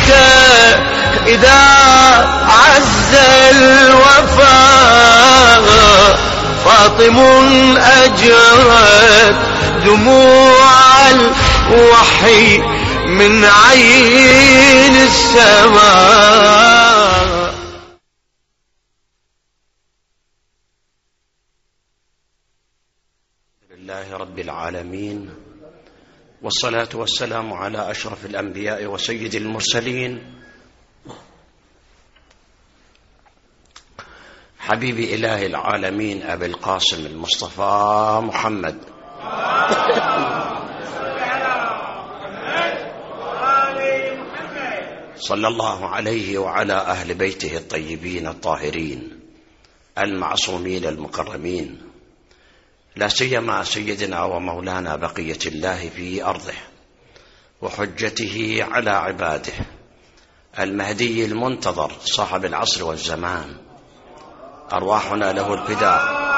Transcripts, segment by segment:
ليتك إذا عز الوفاء فاطم أجرت دموع الوحي من عين السماء. لله رب العالمين، والصلاة والسلام على أشرف الأنبياء وسيد المرسلين حبيب إله العالمين أبي القاسم المصطفى محمد صلى الله عليه وعلى أهل بيته الطيبين الطاهرين المعصومين المكرمين، لا سيما سيدنا ومولانا بقية الله في أرضه وحجته على عباده المهدي المنتظر صاحب العصر والزمان، أرواحنا له الفداء.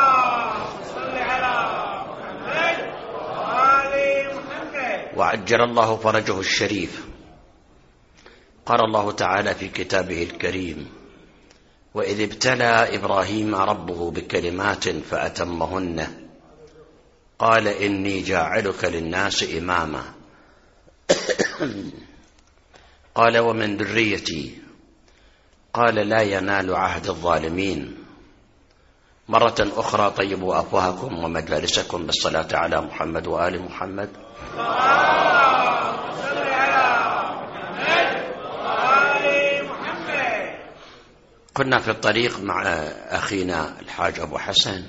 وعجل الله فرجه الشريف. قال الله تعالى في كتابه الكريم: وإذ ابتلى إبراهيم ربه بكلمات فأتمهن قال إني جاعلك للناس إماما قال ومن ذريتي قال لا ينال عهد الظالمين. مرة أخرى طيبوا أفواهكم ومجالسكم بالصلاة على محمد وآل محمد. كنا في الطريق مع أخينا الحاج أبو حسن،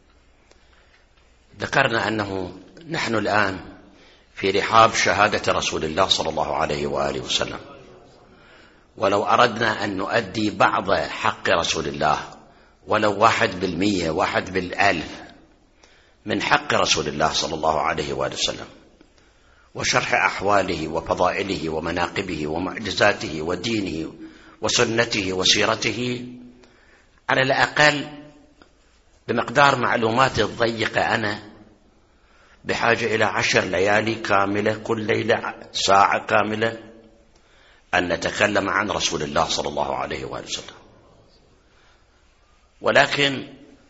ذكرنا أنه نحن الآن في رحاب شهادة رسول الله صلى الله عليه وآله وسلم، ولو أردنا أن نؤدي بعض حق رسول الله ولو 1%، 1/1000 من حق رسول الله صلى الله عليه وآله وسلم، وشرح أحواله وفضائله ومناقبه ومعجزاته ودينه وسنته وسيرته، على الأقل بمقدار معلوماتي الضيقة أنا بحاجة إلى 10 ليالي كاملة، كل ليلة ساعة كاملة أن نتكلم عن رسول الله صلى الله عليه وآله وسلم. ولكن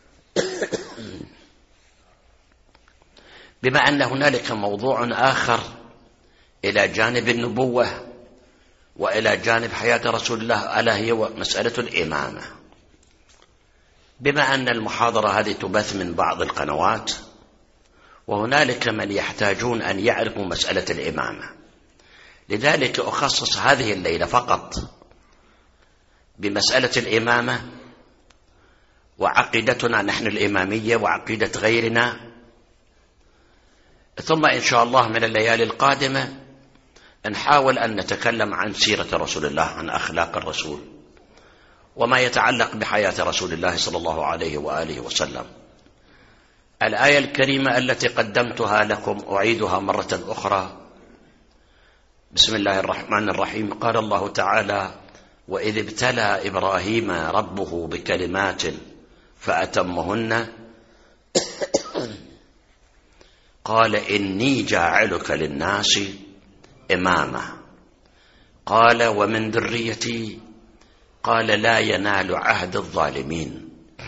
بما أن هنالك موضوع آخر إلى جانب النبوة وإلى جانب حياة رسول الله، ألا هي مسألة الإمامة. بما أن المحاضرة هذه تبث من بعض القنوات، وهنالك من يحتاجون أن يعرفوا مسألة الإمامة، لذلك أخصص هذه الليلة فقط بمسألة الإمامة وعقيدتنا نحن الإمامية وعقيدة غيرنا، ثم إن شاء الله من الليالي القادمة نحاول أن نتكلم عن سيرة رسول الله، عن أخلاق الرسول وما يتعلق بحياة رسول الله صلى الله عليه وآله وسلم. الآية الكريمة التي قدمتها لكم أعيدها مرة أخرى. بسم الله الرحمن الرحيم. قال الله تعالى: وإذ ابتلى إبراهيم ربه بكلمات فأتمهن قال إني جاعلك للناس إماما قال ومن ذريتي قال لا ينال عهد الظالمين.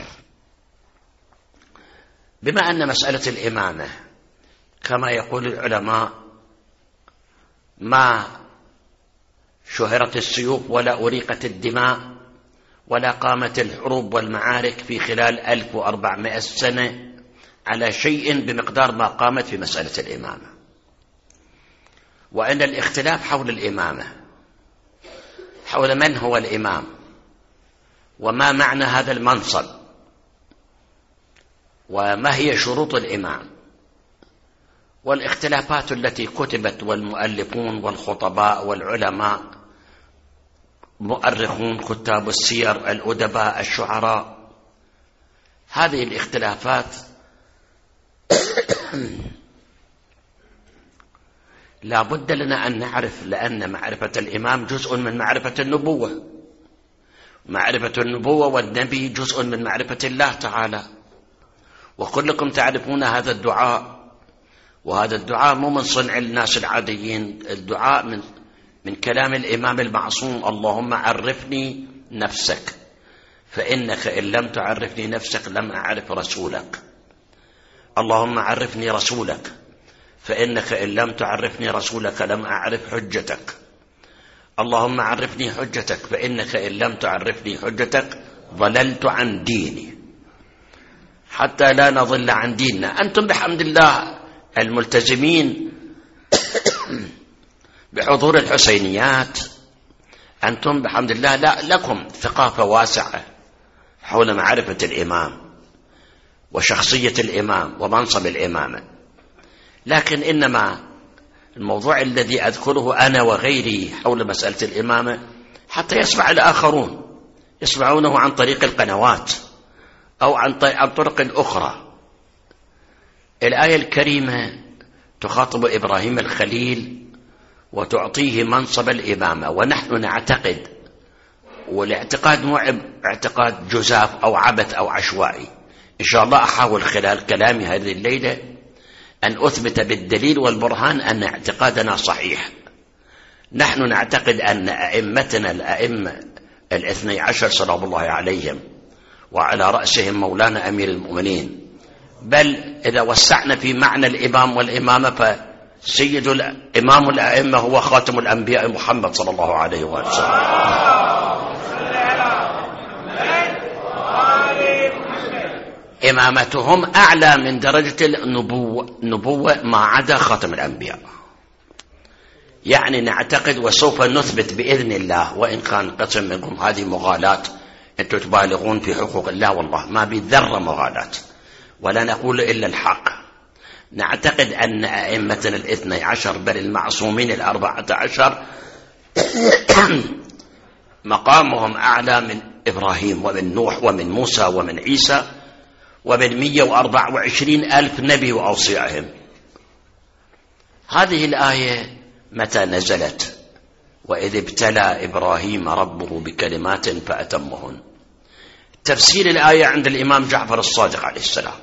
بما أن مسألة الإمامة كما يقول العلماء ما شهرت السيوف ولا أريقت الدماء ولا قامت الحروب والمعارك في خلال 1400 سنة على شيء بمقدار ما قامت في مسألة الإمامة، وأن الاختلاف حول الإمامة، حول من هو الإمام وما معنى هذا المنصب وما هي شروط الإمام، والاختلافات التي كتبت، والمؤلفون والخطباء والعلماء، مؤرخون، كتاب السير، الأدباء، الشعراء، هذه الاختلافات لا بد لنا أن نعرف، لأن معرفة الإمام جزء من معرفة النبوة، معرفة النبوة والنبي جزء من معرفة الله تعالى. وكلكم تعرفون هذا الدعاء، وهذا الدعاء مو من صنع الناس العاديين، الدعاء من من كلام الإمام المعصوم: اللهم عرفني نفسك فإنك إن لم تعرفني نفسك لم أعرف رسولك. اللهم عرفني رسولك فإنك إن لم تعرفني رسولك لم أعرف حجتك. اللهم عرفني حجتك فإنك إن لم تعرفني حجتك ضللت عن ديني. حتى لا نضل عن ديننا. أنتم بحمد الله الملتزمين بحضور الحسينيات، أنتم بحمد الله لكم ثقافة واسعة حول معرفة الإمام وشخصية الإمام ومنصب الإمامة. لكن إنما الموضوع الذي أذكره أنا وغيري حول مسألة الإمامة حتى يسمع الآخرون، يسمعونه عن طريق القنوات أو عن طرق أخرى. الآية الكريمة تخاطب إبراهيم الخليل وتعطيه منصب الإمامة، ونحن نعتقد، والاعتقاد مو اعتقاد جزاف أو عبث أو عشوائي. إن شاء الله أحاول خلال كلامي هذه الليلة أن أثبت بالدليل والبرهان أن اعتقادنا صحيح. نحن نعتقد أن أئمتنا الأئمة 12 سلام الله عليهم وعلى رأسهم مولانا أمير المؤمنين، بل إذا وسعنا في معنى الإمام والإمامة فسيد الإمام الأئمة هو خاتم الأنبياء محمد صلى الله عليه وسلم. إمامتهم أعلى من درجة النبوة ما عدا خاتم الأنبياء. يعني نعتقد وسوف نثبت بإذن الله، وإن كان قسم منكم هذه مغالاة، أنتم تبالغون في حقوق الله، والله ما بذرة مغالاة ولا نقول إلا الحق. نعتقد أن أئمتنا 12 بل المعصومين 14 مقامهم أعلى من إبراهيم ومن نوح ومن موسى ومن عيسى ومن 124,000 نبي وأوصيائهم. هذه الآية متى نزلت؟ وإذ ابتلى إبراهيم ربه بكلمات فأتمهن. تفسير الآية عند الإمام جعفر الصادق عليه السلام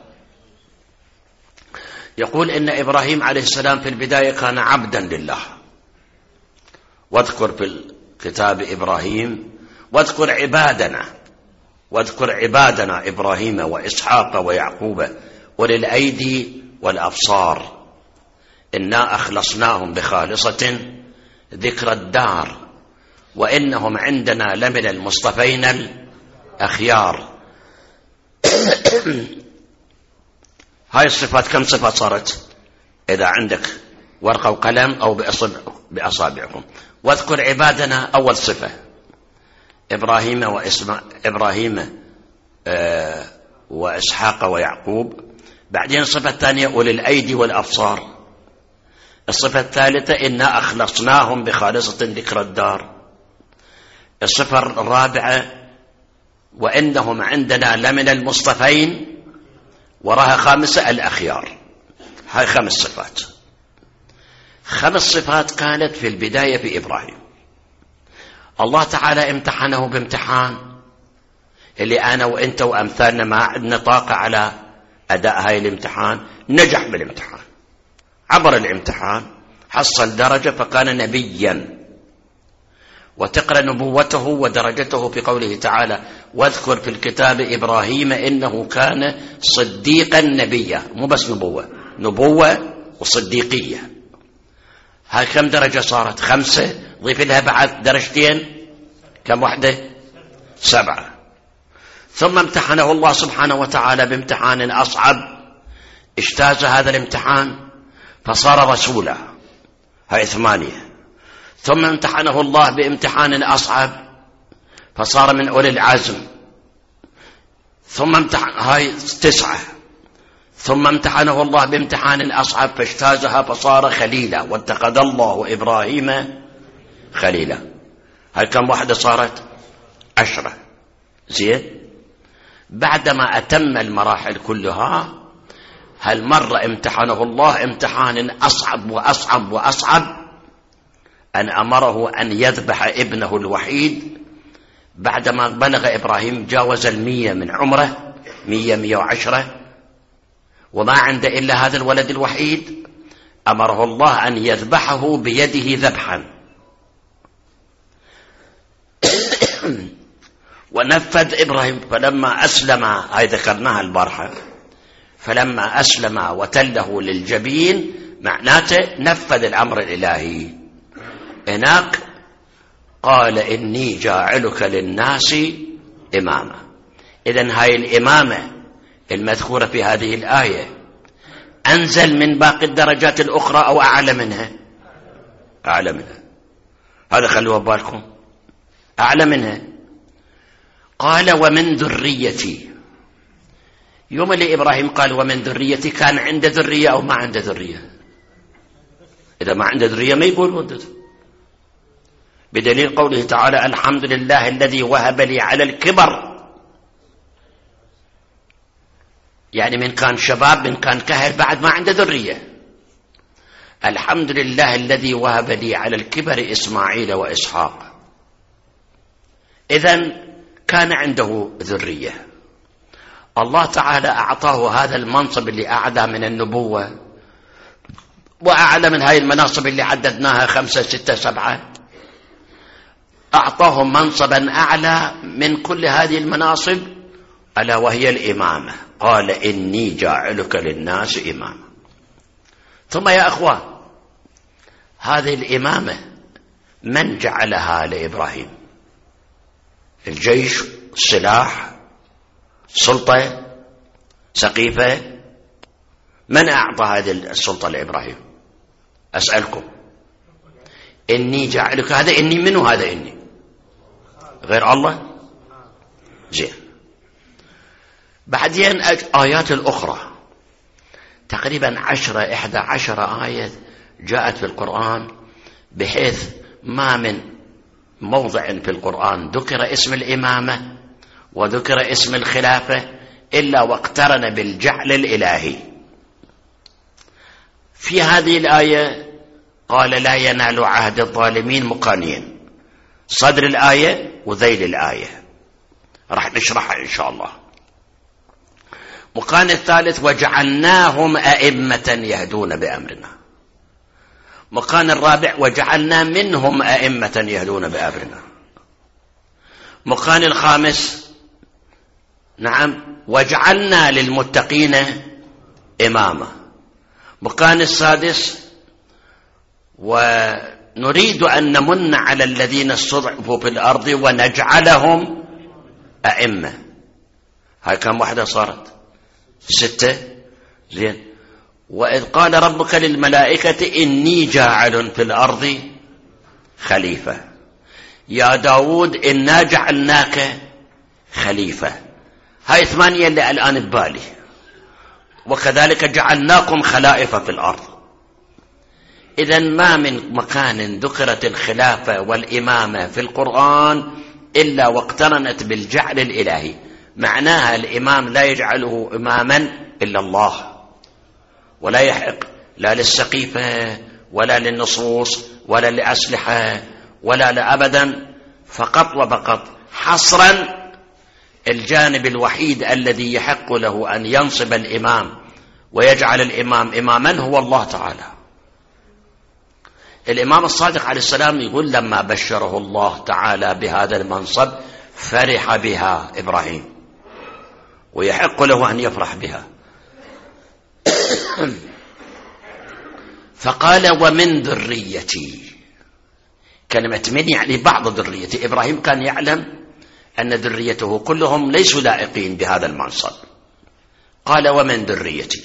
يقول إن إبراهيم عليه السلام في البداية كان عبدا لله. واذكر في الكتاب إبراهيم واذكر عبادنا إبراهيم وإسحاق ويعقوب أولي الأيدي والأبصار إنا أخلصناهم بخالصة ذكر الدار وإنهم عندنا لمن المصطفين الأخيار. هاي الصفات كم صفة صارت؟ إذا عندك ورقة وقلم أو بأصابعكم. واذكر عبادنا أول صفة إبراهيم وإسحاق ويعقوب. بعدين الصفة الثانية أولي الأيدي والأبصار. الصفة الثالثة إنا أخلصناهم بخالصة ذكر الدار. الصفة الرابعة وإنهم عندنا لمن المصطفين، وراها خامسة الأخيار. هاي 5 صفات. 5 صفات كانت في البداية في إبراهيم. الله تعالى امتحنه بامتحان اللي أنا وإنت وأمثالنا ما عندنا طاقة على أداء هاي الامتحان. نجح بالامتحان، عبر الامتحان، حصل درجة فكان نبيا. وتقرأ نبوته ودرجته في قوله تعالى واذكر في الكتاب إبراهيم إنه كان صديقا نبيا. مو بس نبوة وصديقية. هاي كم درجة صارت؟ 5. ضيف لها بعد درجتين، كم واحدة؟ 7. ثم امتحنه الله سبحانه وتعالى بامتحان أصعب، اجتاز هذا الامتحان فصار رسولا. هاي 8. ثم امتحنه الله بامتحان أصعب فصار من أولي العزم. ثم هاي 9. ثم امتحنه الله بامتحان أصعب فاجتازها فصار خليلا. واتخذ الله إبراهيم خليلا. هاي كم واحدة صارت؟ 10. زين. بعدما أتم المراحل كلها، هالمرة امتحنه الله امتحان أصعب وأصعب وأصعب، أن أمره أن يذبح ابنه الوحيد. بعدما بلغ إبراهيم جاوز 100 من عمره، 110 وما عنده إلا هذا الولد الوحيد، أمره الله أن يذبحه بيده ذبحا. ونفذ إبراهيم فلما أسلم، هاي ذكرناها البارحة، فلما أسلم وتله للجبين معناته نفذ الأمر الإلهي. هناك قال إني جاعلك للناس إماما. إذن هاي الإمامة المذكورة في هذه الآية أنزل من باقي الدرجات الأخرى أو أعلى منها؟ أعلى منها، هذا خلوه بالكم، أعلى منها. قال ومن ذريتي. يوم اللي إبراهيم قال ومن ذريتي كان عنده ذرية أو ما عنده ذرية؟ إذا ما عنده ذرية ما يقول ولد، بدليل قوله تعالى الحمد لله الذي وهب لي على الكبر، يعني من كان شباب من كان كهل بعد ما عنده ذرية. الحمد لله الذي وهب لي على الكبر إسماعيل وإسحاق. إذن كان عنده ذرية، الله تعالى أعطاه هذا المنصب اللي أعلى من النبوة وأعلى من هاي المناصب اللي عددناها 5 6 7، أعطاه منصبا أعلى من كل هذه المناصب ألا وهي الإمامة. قال إني جاعلك للناس إماما. ثم يا أخوان هذه الإمامة من جعلها لإبراهيم؟ الجيش، السلاح، سلطة، سقيفة، من أعطى هذه السلطة لإبراهيم؟ أسألكم. إني جعلك، هذا إني منه؟ هذا إني غير الله؟ زين. بعدين آيات الأخرى تقريبا 11 آية جاءت في القرآن، بحيث ما من موضع في القرآن ذكر اسم الإمامة وذكر اسم الخلافة إلا واقترن بالجعل الإلهي. في هذه الآية قال لا ينال عهد الظالمين مقانين، صدر الآية وذيل الآية راح نشرحها إن شاء الله. مقان الثالث وجعلناهم أئمة يهدون بأمرنا. مقان الرابع وجعلنا منهم أئمة يهدون بأمرنا. مقان الخامس نعم وجعلنا للمتقين إماما. مقان السادس ونريد أن نمن على الذين استضعفوا في الأرض ونجعلهم أئمة. هاي كم واحدة صارت؟ 6. زين. وإذ قال ربك للملائكة إني جاعل في الأرض خليفة. يا داود إنا جعلناك خليفة. هاي 8 اللي الآن ببالي. وكذلك جعلناكم خلائف في الأرض. إذن ما من مكان ذكرت الخلافة والإمامة في القرآن إلا واقترنت بالجعل الإلهي. معناها الإمام لا يجعله إماما إلا الله، ولا يحق لا للسقيفة ولا للنصوص ولا لأسلحة ولا لأبدا، فقط وفقط حصرا الجانب الوحيد الذي يحق له أن ينصب الإمام ويجعل الإمام إماما هو الله تعالى. الإمام الصادق عليه السلام يقول لما بشره الله تعالى بهذا المنصب فرح بها إبراهيم، ويحق له أن يفرح بها. فقال ومن ذريتي. كلمة من يعني بعض ذريتي. إبراهيم كان يعلم أن ذريته كلهم ليسوا لائقين بهذا المنصب. قال ومن ذريتي،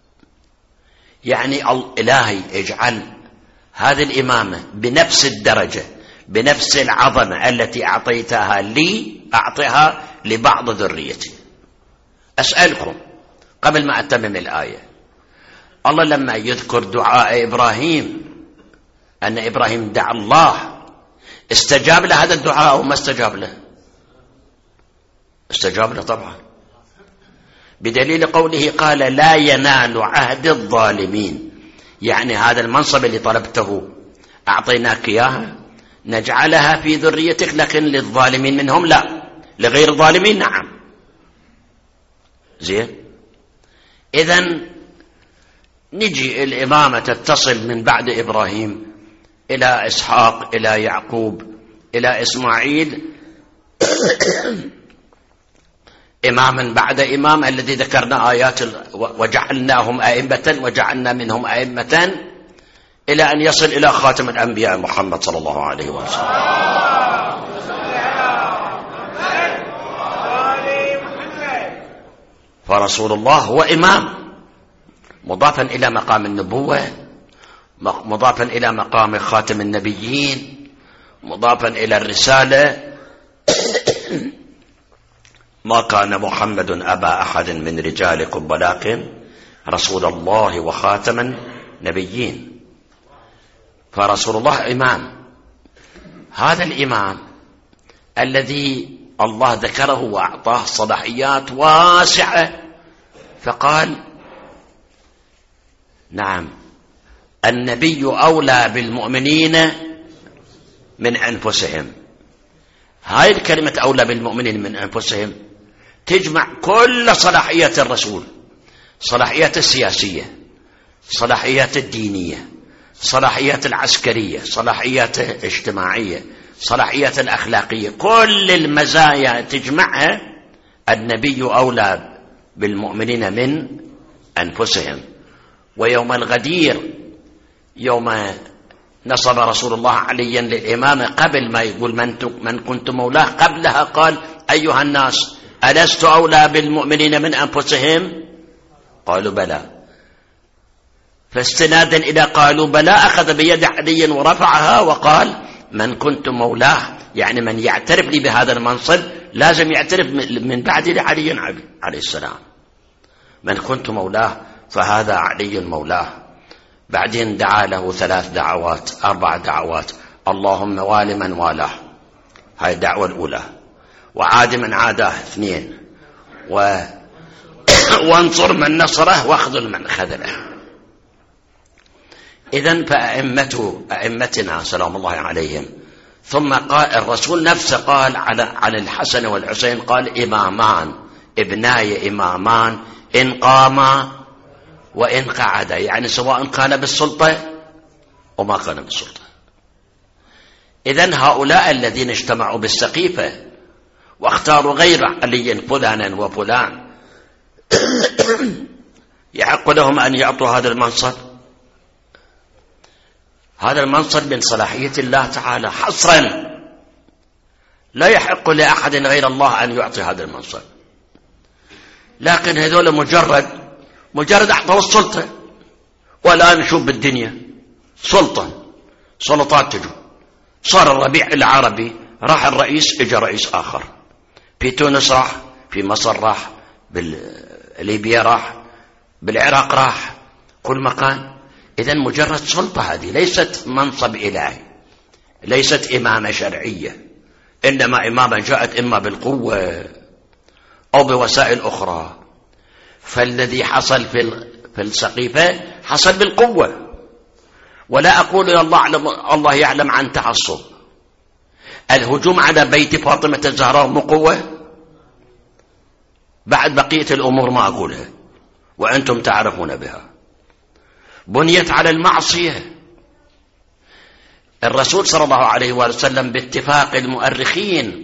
يعني إلهي اجعل هذه الإمامة بنفس الدرجة بنفس العظمة التي أعطيتها لي أعطيها لبعض ذريتي. أسألكم قبل ما أتمم الآية، الله لما يذكر دعاء إبراهيم أن إبراهيم دعا الله، استجاب له هذا الدعاء أو ما استجاب له؟ استجاب له طبعا، بدليل قوله قال لا ينال عهد الظالمين. يعني هذا المنصب اللي طلبته أعطيناك إياها نجعلها في ذريتك، لكن للظالمين منهم لا، لغير الظالمين نعم. زين. إذن نجي الإمامة تتصل من بعد إبراهيم إلى إسحاق إلى يعقوب إلى إسماعيل إماما بعد إمام الذي ذكرنا آيات وجعلناهم أئمة وجعلنا منهم أئمة إلى أن يصل إلى خاتم الأنبياء محمد صلى الله عليه وسلم. فرسول الله هو إمام مضافا إلى مقام النبوة، مضافا إلى مقام خاتم النبيين، مضافا إلى الرسالة. ما كان محمد أبا أحد من رجالكم ولكن رسول الله وخاتم النبيين. فرسول الله إمام. هذا الإمام الذي الله ذكره وأعطاه صلاحيات واسعة، فقال نعم النبي أولى بالمؤمنين من أنفسهم. هاي الكلمة أولى بالمؤمنين من أنفسهم تجمع كل صلاحيات الرسول، صلاحيات السياسية، صلاحيات الدينية، صلاحيات العسكرية، صلاحيات الاجتماعية، صلاحيات الأخلاقية، كل المزايا تجمعها. النبي أولى بالمؤمنين من أنفسهم. ويوم الغدير يوم نصب رسول الله عليا للإمامة، قبل ما يقول من كنت مولاه، قبلها قال أيها الناس ألست أولى بالمؤمنين من أنفسهم؟ قالوا بلى. فاستنادا إلى قالوا بلى أخذ بيد علي ورفعها وقال من كنت مولاه، يعني من يعترف لي بهذا المنصب لازم يعترف من بعد لعلي عليه السلام. من كنت مولاه فهذا علي مولاه. بعدين دعا له 3 دعوات 4 دعوات. اللهم وال من والاه، هاي الدعوة الأولى. وعاد من عاداه 2. وانصر من نصره واخذل من خذله. إذن فأئمتنا سلام الله عليهم. ثم قال الرسول نفسه قال على الحسن والحسين قال إمامان ابناي إمامان إن قاما وإن قعدا، يعني سواء كان بالسلطة وما كان بالسلطة. إذن هؤلاء الذين اجتمعوا بالسقيفة واختاروا غير علي فلانا وفلان يحق لهم أن يعطوا هذا المنصب. هذا المنصب من صلاحية الله تعالى حصرا، لا يحق لأحد غير الله أن يعطي هذا المنصب. لكن هذول مجرد أحضروا السلطة. والآن نشوف بالدنيا سلطات تجو. صار الربيع العربي، راح الرئيس اجى رئيس آخر، في تونس راح، في مصر راح، بليبيا راح، بالعراق راح، كل مكان. إذن مجرد سلطة، هذه ليست منصب إلهي، ليست إمامة شرعية، إنما إمامة جاءت إما بالقوة أو بوسائل أخرى. فالذي حصل في السقيفة حصل بالقوة. ولا أقول يا الله يعلم عن تعصب. الهجوم على بيت فاطمة الزهراء مو قوة؟ بعد بقية الأمور ما أقولها وأنتم تعرفون بها. بنيت على المعصية. الرسول صلى الله عليه وسلم باتفاق المؤرخين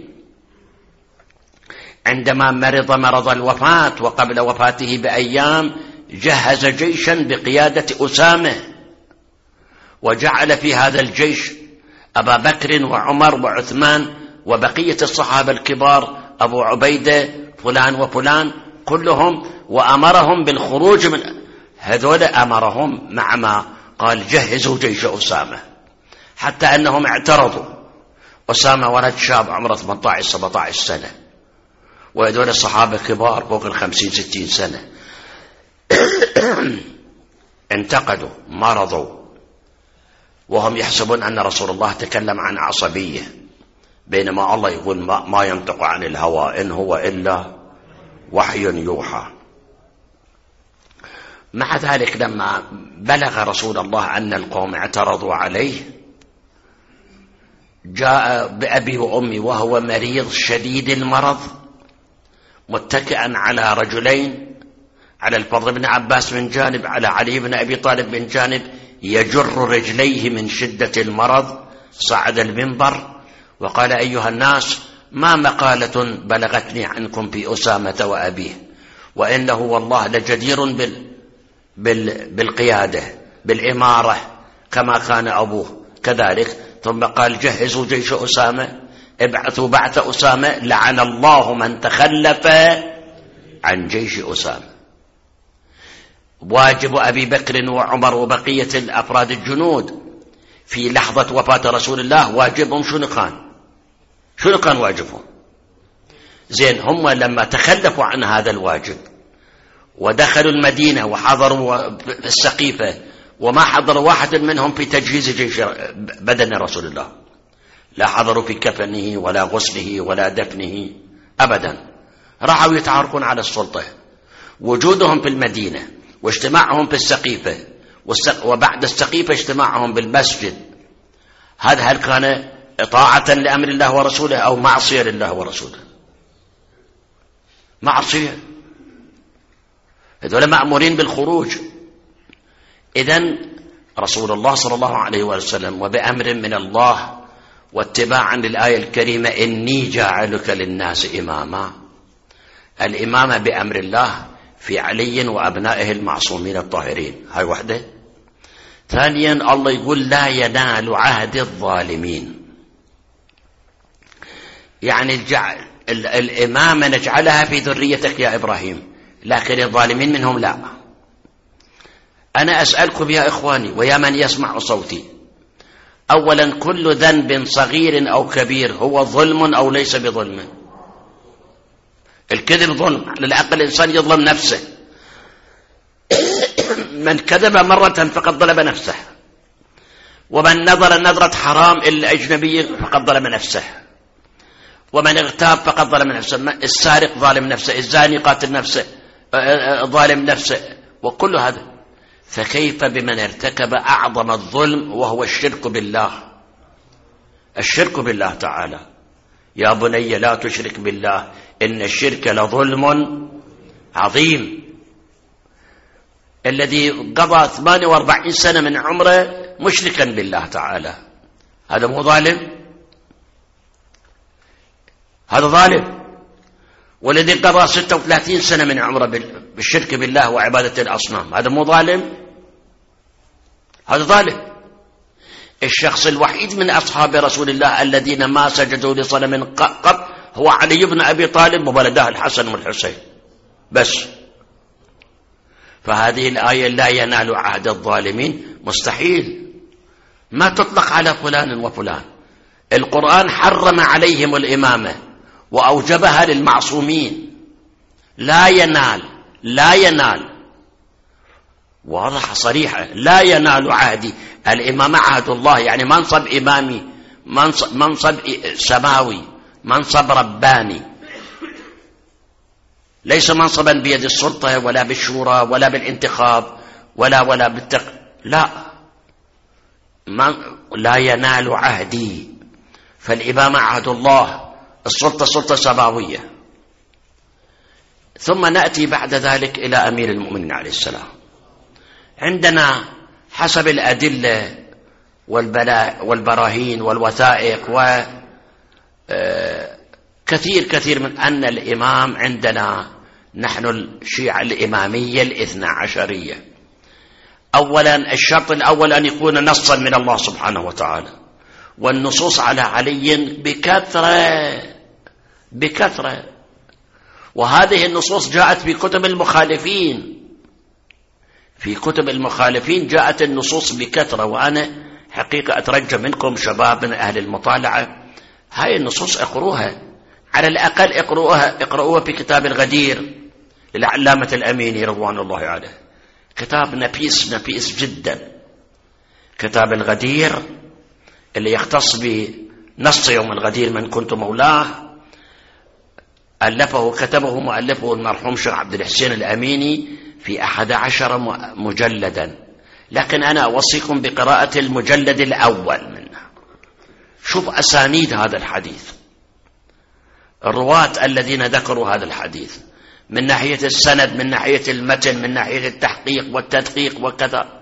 عندما مرض الوفاة وقبل وفاته بأيام جهز جيشا بقيادة أسامة، وجعل في هذا الجيش أبا بكر وعمر وعثمان وبقية الصحابة الكبار، أبو عبيدة فلان وفلان كلهم، وأمرهم بالخروج من هذول. أمرهم مع ما قال جهزوا جيش أسامة، حتى أنهم اعترضوا. أسامة ولد شاب عمره 18-17 سنة، وهذول الصحابة كبار فوق 50-60 سنة. انتقدوا، مرضوا، وهم يحسبون أن رسول الله تكلم عن عصبية، بينما الله يقول ما ينطق عن الهوى إن هو إلا وحي يوحى. مع ذلك لما بلغ رسول الله أن القوم اعترضوا عليه، جاء بأبي وأمي وهو مريض شديد المرض، متكئا على رجلين، على الفضل بن عباس من جانب، على علي بن أبي طالب من جانب، يجر رجليه من شدة المرض. صعد المنبر وقال أيها الناس ما مقالة بلغتني عنكم في أسامة وأبيه، وإنه والله لجدير بالقيادة بالإمارة كما كان أبوه كذلك. ثم قال جهزوا جيش أسامة، ابعثوا بعث أسامة، لعن الله من تخلف عن جيش أسامة. واجب أبي بكر وعمر وبقية الأفراد الجنود في لحظة وفاة رسول الله واجبهم شنو كان واجبهم؟ زين، هم لما تخلفوا عن هذا الواجب ودخلوا المدينة وحضروا السقيفة، وما حضر واحد منهم في تجهيز جيش بدن رسول الله، لا حضروا في كفنه ولا غسله ولا دفنه أبدا، راحوا يتعاركون على السلطة. وجودهم في المدينة واجتماعهم في السقيفة وبعد السقيفة اجتماعهم بالمسجد، هل كان طاعة لأمر الله ورسوله أو معصية لله ورسوله؟ معصية. هذول مأمورين بالخروج. إذن رسول الله صلى الله عليه وسلم وبأمر من الله واتباعا للآية الكريمة إني جاعلك للناس إماما، الإمامة بأمر الله في علي وأبنائه المعصومين الطاهرين، هاي وحدة. ثانيا الله يقول لا ينال عهد الظالمين، يعني الإمامة نجعلها في ذريتك يا إبراهيم، لكن الظالمين منهم لا. أنا أسألكم يا إخواني ويا من يسمع صوتي، أولا كل ذنب صغير أو كبير هو ظلم أو ليس بظلم؟ الكذب ظلم، على الأقل الإنسان يظلم نفسه. من كذب مرة فقد ظلم نفسه، ومن نظر نظرة حرام إلى الأجنبي فقد ظلم نفسه، ومن اغتاب فقد ظلم نفسه، السارق ظالم نفسه، الزاني قاتل نفسه ظالم نفسه، وكل هذا. فكيف بمن ارتكب أعظم الظلم وهو الشرك بالله؟ الشرك بالله تعالى. يا بني لا تشرك بالله إن الشرك لظلم عظيم. الذي قضى 48 سنة من عمره مشركا بالله تعالى، هذا مو ظالم؟ هذا ظالم. والذي قضى 36 سنة من عمره بالشرك بالله وعبادة الأصنام، هذا مو ظالم؟ هذا ظالم. الشخص الوحيد من أصحاب رسول الله الذين ما سجدوا لصنم قط هو علي بن أبي طالب وولده الحسن والحسين بس. فهذه الآية لا ينال عهد الظالمين مستحيل، ما تطلق على فلان وفلان. القرآن حرم عليهم الإمامة وأوجبها للمعصومين. لا ينال واضحة صريحة، لا ينال عهدي. الإمامة عهد الله، يعني منصب إمامي، منصب سماوي، منصب رباني، ليس منصبا بيد السلطة ولا بالشورى ولا بالانتخاب ولا لا ينال عهدي. فالإمامة عهد الله، السلطة سلطة سماوية. ثم نأتي بعد ذلك إلى أمير المؤمنين عليه السلام. عندنا حسب الأدلة والبراهين والوثائق كثير من أن الإمام عندنا نحن الشيعة الإمامية الاثنى عشرية. أولا الشرط الأول أن يكون نصا من الله سبحانه وتعالى، والنصوص على علي بكثرة، وهذه النصوص جاءت في كتب المخالفين، جاءت النصوص بكثرة. وأنا حقيقة أترجى منكم شباب من أهل المطالعة، هاي النصوص اقروها، على الأقل اقرؤوها في كتاب الغدير للعلامة الأميني رضوان الله عليه، كتاب نفيس جدا. كتاب الغدير اللي يختص بنص يوم الغدير من كنت مولاه، كتبه مؤلفه المرحوم شيخ عبد الحسين الأميني في 11 مجلدا، لكن أنا أوصيكم بقراءة المجلد الأول منه. شوف أسانيد هذا الحديث، الرواة الذين ذكروا هذا الحديث من ناحية السند، من ناحية المتن، من ناحية التحقيق والتدقيق وكذا.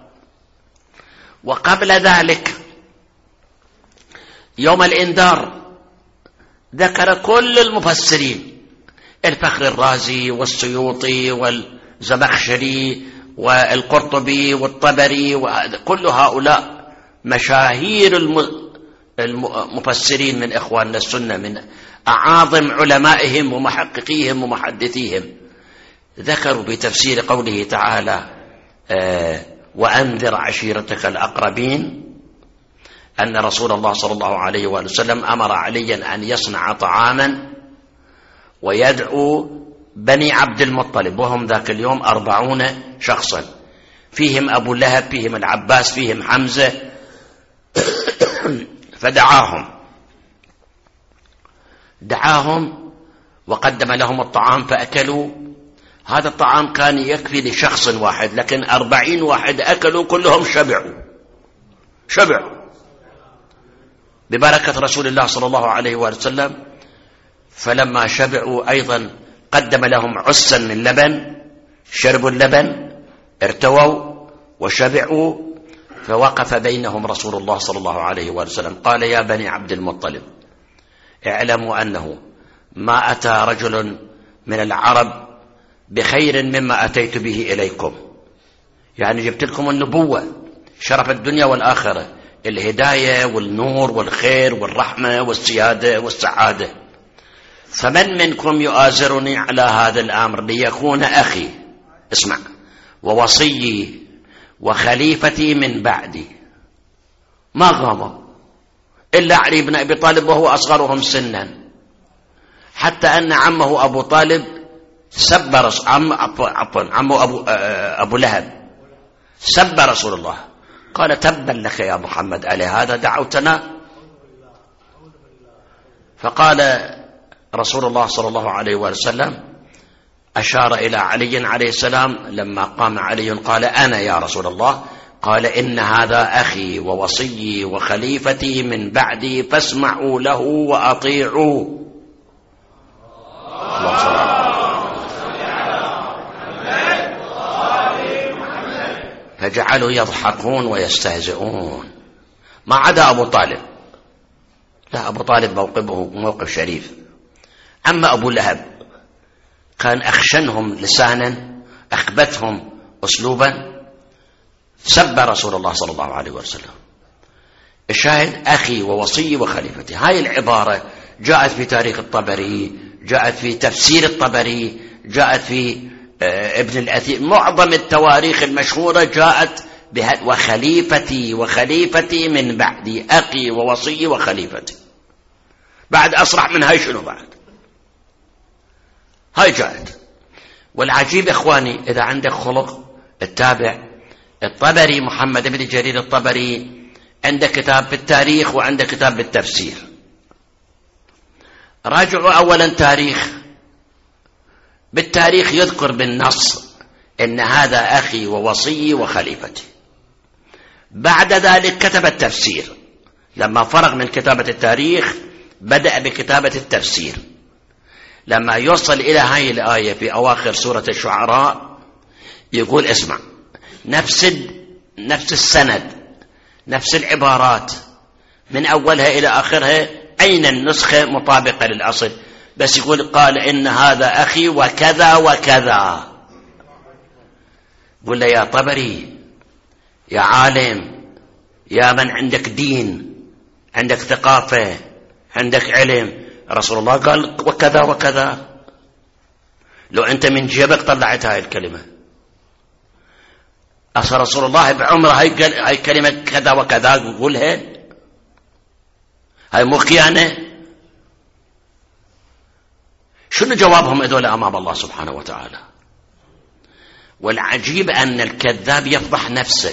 وقبل ذلك يوم الإنذار ذكر كل المفسرين، الفخر الرازي والسيوطي والزمخشري والقرطبي والطبري، وكل هؤلاء مشاهير المفسرين من إخواننا السنة، من أعاظم علمائهم ومحققيهم ومحدثيهم، ذكروا بتفسير قوله تعالى وأنذر عشيرتك الأقربين أن رسول الله صلى الله عليه وآله وسلم أمر عليا أن يصنع طعاما ويدعو بني عبد المطلب، وهم ذاك اليوم 40 شخصا، فيهم أبو لهب، فيهم العباس، فيهم حمزة. دعاهم وقدم لهم الطعام فأكلوا. هذا الطعام كان يكفي لشخص واحد، لكن 40 واحد أكلوا كلهم شبعوا ببركة رسول الله صلى الله عليه وسلم. فلما شبعوا أيضا قدم لهم عسا من لبن، شربوا اللبن، ارتووا وشبعوا. فوقف بينهم رسول الله صلى الله عليه وسلم قال يا بني عبد المطلب اعلموا أنه ما أتى رجل من العرب بخير مما أتيت به إليكم، يعني جبت لكم النبوة، شرف الدنيا والآخرة، الهداية والنور والخير والرحمة والسيادة والسعادة. فمن منكم يؤازرني على هذا الأمر ليكون أخي، اسمع، ووصيي وخليفتي من بعدي. ما قاموا إلا علي بن أبي طالب وهو أصغرهم سنا، حتى أن عمه أبو طالب سب عمه أبو لهب سب رسول الله، قال تبا لك يا محمد ألهذا دعوتنا؟ فقال رسول الله صلى الله عليه وسلم أشار إلى علي عليه السلام، لما قام علي قال أنا يا رسول الله، قال إن هذا أخي ووصيي وخليفتي من بعدي فاسمعوا له وأطيعوا. فجعلوا يضحكون ويستهزئون، ما عدا أبو طالب. لا، أبو طالب موقفه موقف شريف. أما أبو لهب كان أخشنهم لسانا، أخبثهم أسلوبا، سب رسول الله صلى الله عليه وسلم. الشاهد أخي ووصي وخليفتي، هاي العبارة جاءت في تاريخ الطبري، جاءت في تفسير الطبري، جاءت في ابن الأثير، معظم التواريخ المشهورة جاءت وخليفتي من بعدي، أخي ووصي وخليفتي. بعد أصرح من هاي شنو بعد؟ هاي جاءت. والعجيب إخواني، إذا عندك خلق التابع الطبري، محمد بن جرير الطبري عنده كتاب بالتاريخ وعنده كتاب بالتفسير. راجعوا أولا تاريخ، بالتاريخ يذكر بالنص إن هذا أخي ووصي وخليفتي. بعد ذلك كتب التفسير، لما فرغ من كتابة التاريخ بدأ بكتابة التفسير. لما يوصل إلى هاي الآية في أواخر سورة الشعراء يقول اسمع، نفس السند، نفس العبارات من أولها إلى آخرها، أين النسخة مطابقة للأصل؟ بس يقول قال إن هذا أخي وكذا وكذا. قل له يا طبري، يا عالم، يا من عندك دين، عندك ثقافة، عندك علم، رسول الله قال وكذا وكذا. لو أنت من جيبك طلعت هاي الكلمة، أصل رسول الله بعمره هاي كلمة كذا وكذا يقولها، هاي مو خيانة؟ شنو جوابهم هذول أمام الله سبحانه وتعالى؟ والعجيب أن الكذاب يفضح نفسه،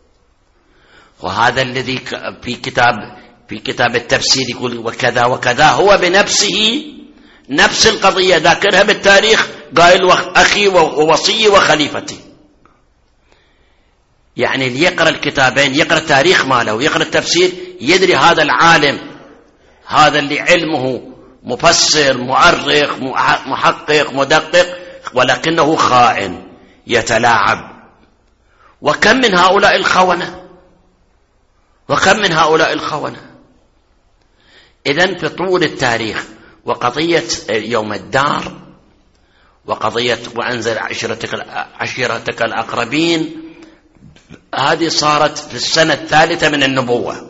وهذا الذي في كتاب التفسير يقول وكذا وكذا، هو بنفسه نفس القضية ذاكرها بالتاريخ، قائل أخي ووصي وخليفتي. يعني اللي يقرأ الكتابين، يقرأ التاريخ ماله ويقرأ التفسير، يدري هذا العالم، هذا اللي علمه مفسر مؤرخ محقق مدقق، ولكنه خائن يتلاعب. وكم من هؤلاء الخونة، وكم من هؤلاء الخونة. إذن في طول التاريخ وقضية يوم الدار وقضية وأنزل عشيرتك الأقربين هذه صارت في السنة الثالثة من النبوة.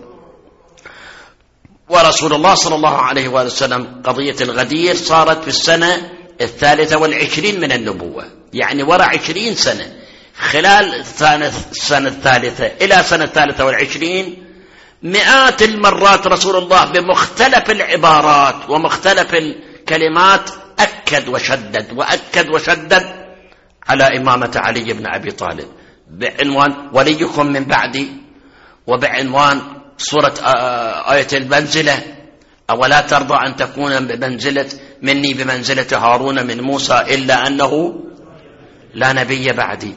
ورسول الله صلى الله عليه وسلم قضية الغدير صارت في السنة 23 من النبوة، يعني وراء 20 سنة. خلال السنة الثالثة إلى سنة 23 مئات المرات رسول الله بمختلف العبارات ومختلف الكلمات أكد وشدد على إمامة علي بن أبي طالب بعنوان وليكم من بعدي، وبعنوان سورة آية المنزلة أولا ترضى أن تكون مني بمنزلة هارون من موسى إلا أنه لا نبي بعدي.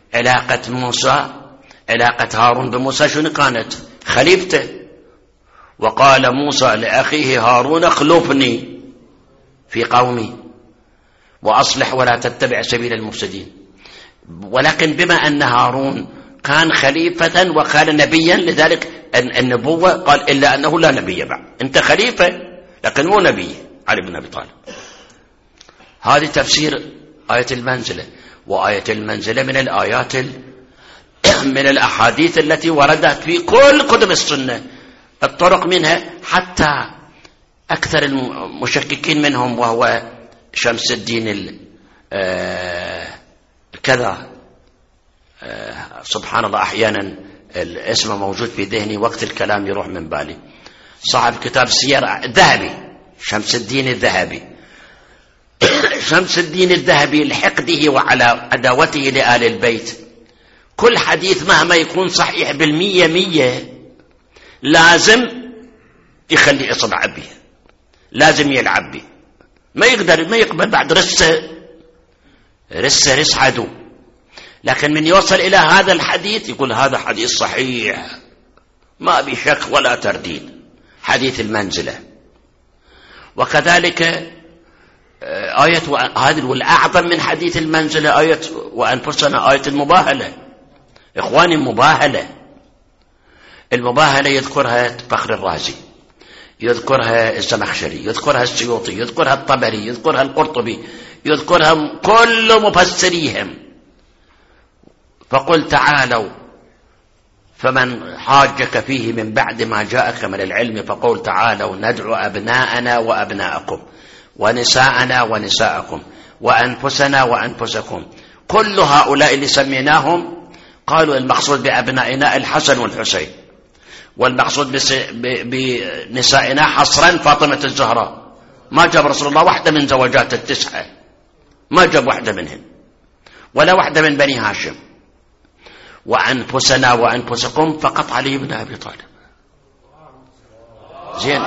علاقة هارون بموسى شنو كانت؟ خليفته. وقال موسى لأخيه هارون اخلفني في قومي وأصلح ولا تتبع سبيل المفسدين. ولكن بما أن هارون كان خليفة وكان نبيا لذلك النبوة قال إلا أنه لا نبي بعد، أنت خليفة لكن مو نبي علي بن أبي طالب. هذه تفسير آية المنزلة. وآية المنزلة من الأحاديث التي وردت في كل كتب السنة، الطرق منها حتى أكثر المشككين منهم وهو شمس الدين كذا سبحان الله أحيانا الاسم موجود في ذهني وقت الكلام يروح من بالي، صاحب كتاب سير الذهبي، شمس الدين الذهبي. شمس الدين الذهبي لحقده وعلى عداوته لآل البيت، كل حديث مهما يكون صحيح 100% لازم يخلي إصبع به، لازم يلعب به، ما يقبل بعد رس عدو. لكن من يوصل إلى هذا الحديث يقول هذا حديث صحيح ما بشك ولا ترديد، حديث المنزلة. وكذلك آية هذه والأعظم من حديث المنزلة آية وأنفسنا، آية المباهلة. إخواني المباهلة يذكرها فخر الرازي، يذكرها الزمخشري، يذكرها السيوطي، يذكرها الطبري، يذكرها القرطبي، يذكرها كل مفسريهم. فقل تعالوا فمن حاجك فيه من بعد ما جاءك من العلم فقل تعالوا ندعو أبناءنا وأبناءكم ونساءنا ونساءكم وأنفسنا وأنفسكم. كل هؤلاء اللي سميناهم قالوا المقصود بأبنائنا الحسن والحسين، والمقصود بنسائنا حصرا فاطمة الزهراء. ما جاب رسول الله واحدة من زوجات التسعة، ما جاب واحدة منهم ولا واحدة من بني هاشم. وأنفسنا وأنفسكم فقط علي بن أبي طالب. زين،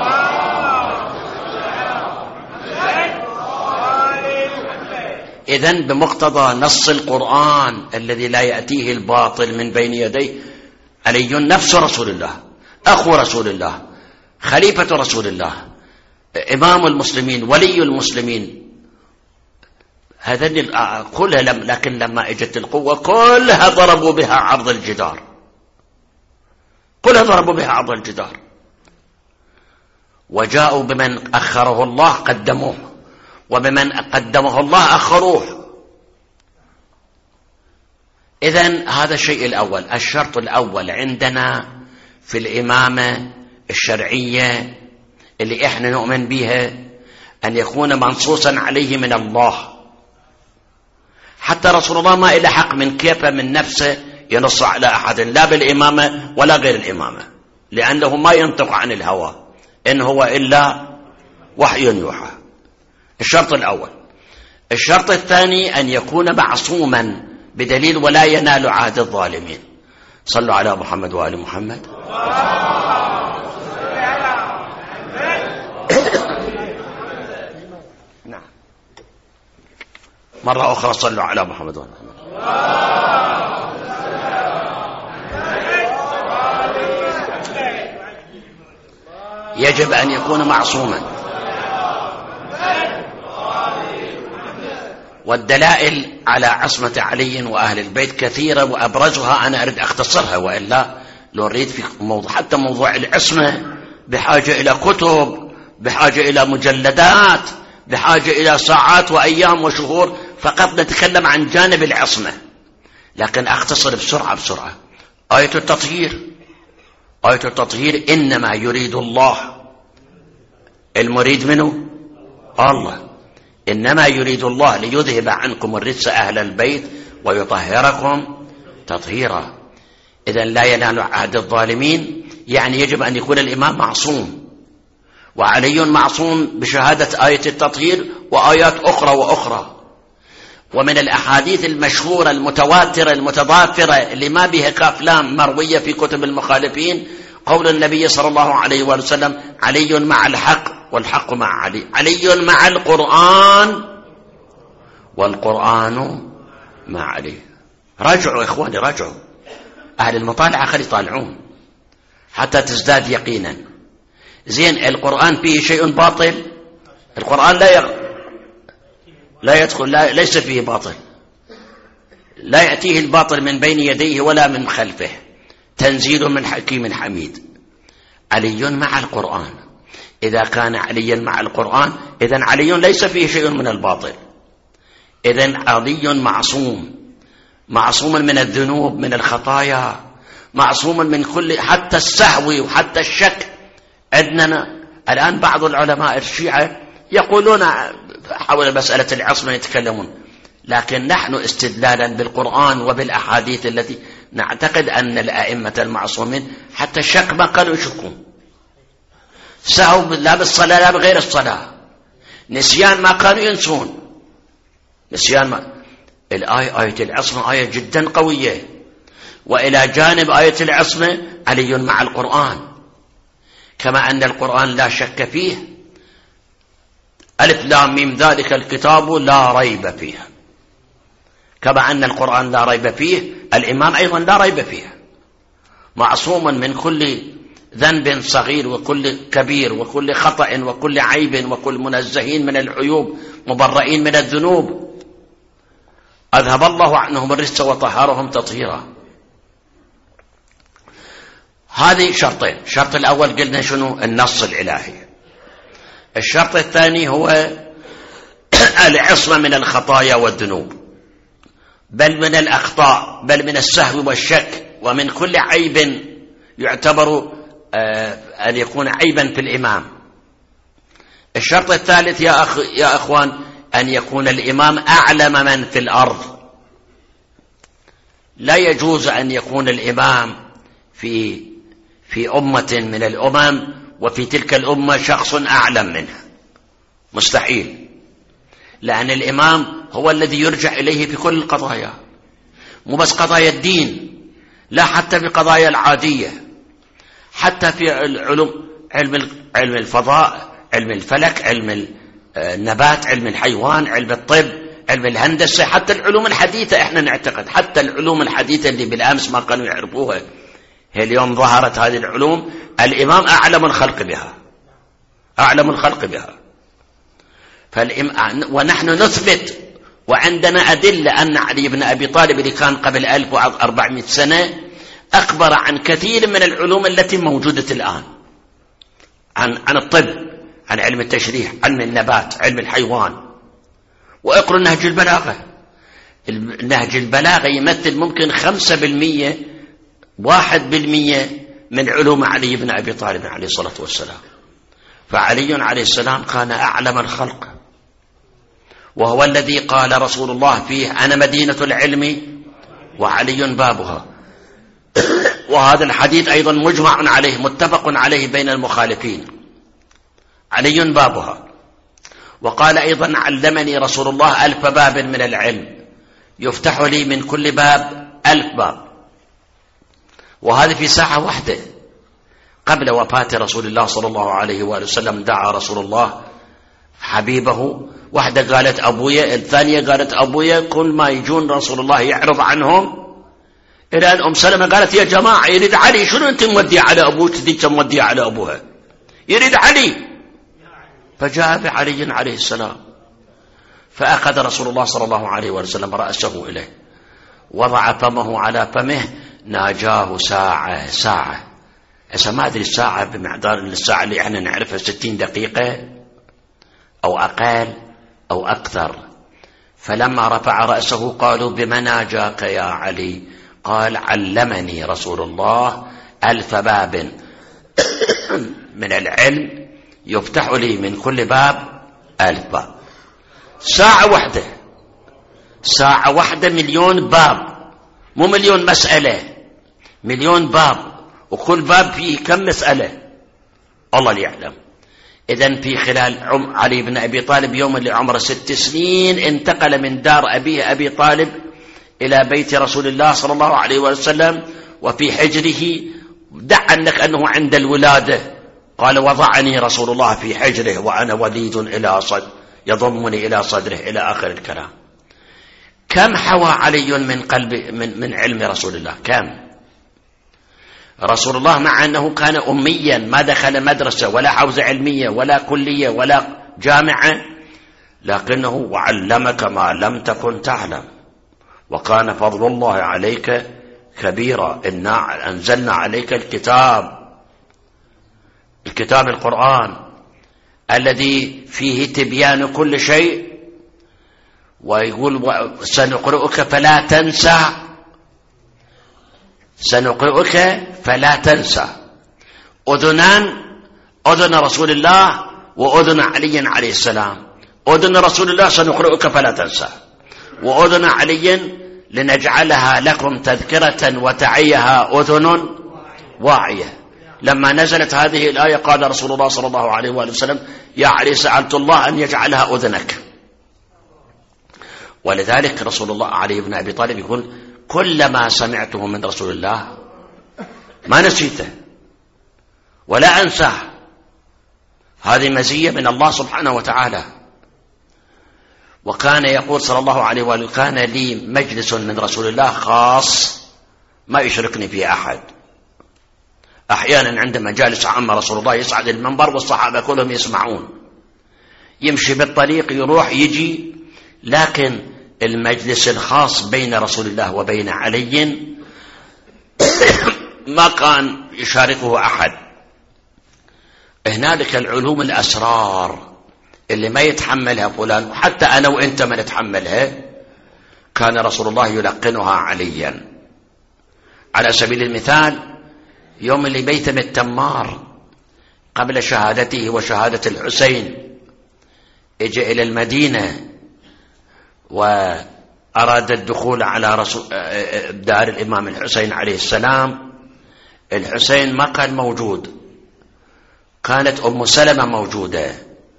إذن بمقتضى نص القرآن الذي لا يأتيه الباطل من بين يديه، علي نفس رسول الله، أخو رسول الله، خليفة رسول الله، إمام المسلمين، ولي المسلمين. هذين كلها لكن لما اجت القوة كلها ضربوا بها عرض الجدار، كلها ضربوا بها عرض الجدار. وجاءوا بمن أخره الله قدموه، وبمن قدمه الله أخروه. إذن هذا الشيء الأول، الشرط الأول عندنا في الإمامة الشرعية اللي إحنا نؤمن بها أن يكون منصوصا عليه من الله. حتى رسول الله ما إله حق من كيفه من نفسه ينص على أحد، لا بالإمامة ولا غير الإمامة، لأنه ما ينطق عن الهوى، إن هو إلا وحي يوحى. الشرط الأول. الشرط الثاني أن يكون معصوما بدليل ولا ينال عهد الظالمين. صلوا على محمد وآل محمد. نعم، مرة أخرى صلوا على محمد وآل محمد. يجب أن يكون معصوما. والدلائل على عصمة علي وأهل البيت كثيرة، وأبرزها أنا أريد أختصرها، وإلا لو أريد في موضوع حتى موضوع العصمة بحاجة إلى كتب بحاجة إلى مجلدات، بحاجة إلى ساعات وأيام وشهور، فقط نتكلم عن جانب العصمة. لكن أختصر بسرعة. آية التطهير إنما يريد الله، المريد منه الله، إنما يريد الله ليذهب عنكم الرجس أهل البيت ويطهركم تطهيرا. إذن لا ينال عهد الظالمين، يعني يجب أن يكون الإمام معصوم، وعلي معصوم بشهادة آية التطهير وآيات أخرى. ومن الأحاديث المشهورة المتواترة المتضافرة اللي ما بها كاف لام مروية في كتب المخالفين قول النبي صلى الله عليه وسلم: علي مع الحق والحق مع علي، علي مع القرآن والقرآن مع علي. راجعوا إخواني، راجعوا، أهل المطالعة خلي يطالعون حتى تزداد يقينا. زين، القرآن فيه شيء باطل؟ القرآن لا يدخل، ليس فيه باطل، لا يأتيه الباطل من بين يديه ولا من خلفه، تنزيل من حكيم حميد. علي مع القرآن، إذا كان عليا مع القرآن إذن علي ليس فيه شيء من الباطل، إذن علي معصوم من الذنوب، من الخطايا، معصوم من كل، حتى السهو وحتى الشك. عندنا الآن بعض العلماء الشيعة يقولون حول مسألة العصمة يتكلمون، لكن نحن استدلالا بالقرآن وبالأحاديث التي نعتقد أن الأئمة المعصومين حتى الشك ما كانوا يشكون، سهوا لا بالصلاة لا بغير الصلاة، نسيان ما كانوا ينسون، نسيان ما. آية العصمة آية جدا قوية، وإلى جانب آية العصمة علي مع القرآن، كما أن القرآن لا شك فيه، ألف لام ميم ذلك الكتاب لا ريب فيه، كما أن القرآن لا ريب فيه، الإمام أيضا لا ريب فيه، معصوم من كل ذنب صغير وكل كبير وكل خطأ وكل عيب، وكل منزهين من العيوب مبرئين من الذنوب. أذهب الله عنهم الرجس وطهرهم تطهيرا. هذه شرطين. الشرط الأول قلنا شنو؟ النص الإلهي. الشرط الثاني هو العصمة من الخطايا والذنوب، بل من الأخطاء، بل من السهو والشك، ومن كل عيب يعتبر أن يكون عيبا في الإمام. الشرط الثالث يا أخوان أن يكون الإمام أعلم من في الأرض. لا يجوز أن يكون الإمام في أمة من الأمم وفي تلك الأمة شخص أعلم منها، مستحيل، لأن الإمام هو الذي يرجع إليه في كل القضايا، مو بس قضايا الدين، لا، حتى في قضايا العادية، حتى في العلوم، علم الفضاء، علم الفلك، علم النبات، علم الحيوان، علم الطب، علم الهندسة، حتى العلوم الحديثة. احنا نعتقد حتى العلوم الحديثة اللي بالأمس ما كانوا يعرفوها، اليوم ظهرت هذه العلوم، الإمام أعلم الخلق بها، أعلم الخلق بها. ونحن نثبت وعندنا أدلة أن علي بن أبي طالب اللي كان قبل 1400 سنة أخبر عن كثير من العلوم التي موجودة الآن، عن الطب، عن علم التشريح، علم النبات، علم الحيوان. وأقرأ نهج البلاغة. نهج البلاغة يمثل ممكن 5%، 1% من علوم علي بن أبي طالب عليه الصلاة والسلام. فعلي عليه السلام كان أعلم الخلق، وهو الذي قال رسول الله فيه: أنا مدينة العلم وعلي بابها. وهذا الحديث أيضا مجمع عليه، متفق عليه بين المخالفين، علي بابها. وقال أيضا: علمني رسول الله 1000 باب من العلم، يفتح لي من كل باب 1000 باب. وهذا في ساعة واحدة قبل وفاة رسول الله صلى الله عليه وآله وسلم. دعا رسول الله حبيبه، واحدة قالت أبويا، الثانية قالت أبويا، كل ما يجون رسول الله يعرض عنهم، إلى أن أم سلمة قالت: يا جماعة يريد علي، شنو أنت مودية على أبوك ذيك مودية على أبوها، يريد علي. فجاء بعلي عليه السلام، فأخذ رسول الله صلى الله عليه وسلم رأسه إليه، وضع فمه على فمه، ناجاه ساعة. هسه ما أدري الساعة بمعدار الساعة اللي احنا نعرفها 60 دقيقة أو أقل أو أكثر. فلما رفع رأسه قالوا: بما ناجاك يا علي؟ قال: علمني رسول الله 1000 باب من العلم يفتح لي من كل باب 1000 باب. ساعة واحدة 1,000,000 باب، مو 1,000,000 مسألة، 1,000,000 باب، وكل باب فيه كم مسألة الله اللي يعلم. إذن في خلال علي بن أبي طالب يوم اللي عمره 6 سنين انتقل من دار أبيه أبي طالب إلى بيت رسول الله صلى الله عليه وسلم، وفي حجره دع عنك أنه عند الولادة قال: وضعني رسول الله في حجره وأنا وليد إلى صدر يضمني إلى صدره، إلى آخر الكلام. كم حوى علي من قلب من علم رسول الله؟ كم؟ رسول الله مع أنه كان أميا ما دخل مدرسة ولا حوزة علمية ولا كلية ولا جامعة، لكنه وعلمك ما لم تكن تعلم وكان فضل الله عليك كبيرا، إنا أنزلنا عليك الكتاب القرآن الذي فيه تبيان كل شيء، ويقول: سنقرئك فلا تنسى، سنقرئك فلا تنسى. أذنان، أذن رسول الله وأذن علي عليه السلام. أذن رسول الله سنقرئك فلا تنسى، وأذن علي لنجعلها لكم تذكرة وتعيها أذن واعية. لما نزلت هذه الآية قال رسول الله صلى الله عليه وآله وسلم: يا علي سألت الله أن يجعلها أذنك. ولذلك رسول الله علي بن أبي طالب يقول: كلما سمعته من رسول الله ما نسيته ولا أنساه. هذه مزية من الله سبحانه وتعالى. وكان يقول صلى الله عليه وآله: كان لي مجلس من رسول الله خاص ما يشركني فيه أحد. أحيانا عند مجالس عامة رسول الله يصعد المنبر والصحابة كلهم يسمعون، يمشي بالطريق يروح يجي، لكن المجلس الخاص بين رسول الله وبين علي ما كان يشاركه أحد. هنالك العلوم الأسرار اللي ما يتحملها فلان، وحتى أنا وإنت ما نتحملها، كان رسول الله يلقنها عليا. على سبيل المثال يوم اللي بيتم التمار قبل شهادته وشهادة الحسين اجى إلى المدينة وأراد الدخول على دار الإمام الحسين عليه السلام. الحسين ما كان موجود، كانت أم سلمة موجودة،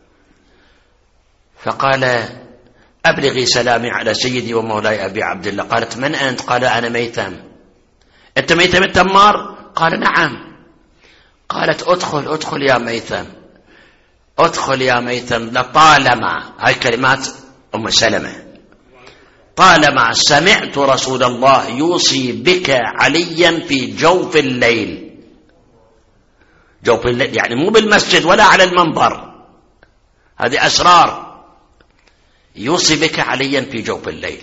فقال: أبلغي سلامي على سيدي ومولاي أبي عبد الله. قالت: من أنت؟ قال: أنا ميثم. أنت ميثم التمار؟ قال: نعم. قالت: ادخل يا ميثم، ادخل يا ميثم، لطالما، هاي كلمات أم سلمة، طالما سمعت رسول الله يوصي بك عليا في جوف الليل. جوف الليل يعني مو بالمسجد ولا على المنبر، هذه أسرار. يوصي بك عليا في جوف الليل.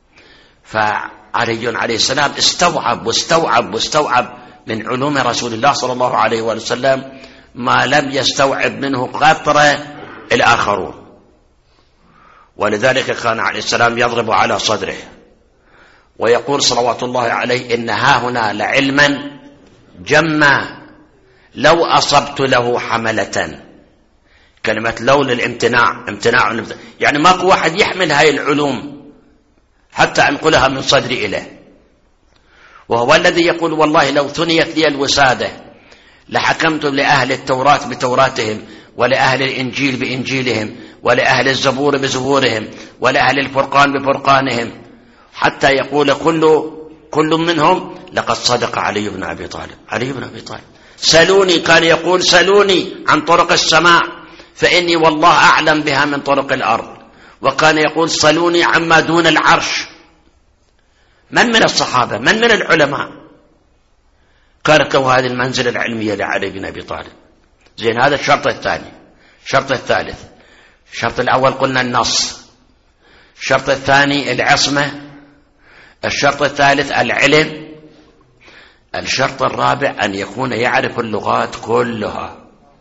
فعلي عليه السلام استوعب من علوم رسول الله صلى الله عليه وسلم ما لم يستوعب منه قطرة الآخرون. ولذلك كان عليه السلام يضرب على صدره ويقول صلوات الله عليه: إن هاهنا لعلما جما لو أصبت له حملة. كلمة لو للامتناع، امتناع يعني ماكو واحد يحمل هاي العلوم حتى أنقلها من صدري إليه. وهو الذي يقول: والله لو ثنيت لي الوسادة لحكمت لأهل التوراة بتوراتهم، ولأهل الإنجيل بإنجيلهم، ولأهل الزبور بزبورهم، ولأهل الفرقان بفرقانهم، حتى يقول كل منهم: لقد صدق علي بن أبي طالب. علي بن أبي طالب سلوني، كان يقول: سلوني عن طرق السماء فإني والله أعلم بها من طرق الأرض. وكان يقول: سلوني عما دون العرش. من الصحابة، من العلماء تركوا هذه المنزلة العلمية لعلي بن أبي طالب؟ زين، هذا الشرط الثاني. الشرط الثالث، الشرط الأول قلنا النص، الشرط الثاني العصمة، الشرط الثالث العلم، الشرط الرابع أن يكون يعرف اللغات كلها.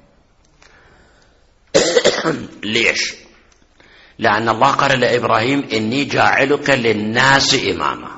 ليش؟ لأن الله قال لإبراهيم إني جاعلك للناس إماما.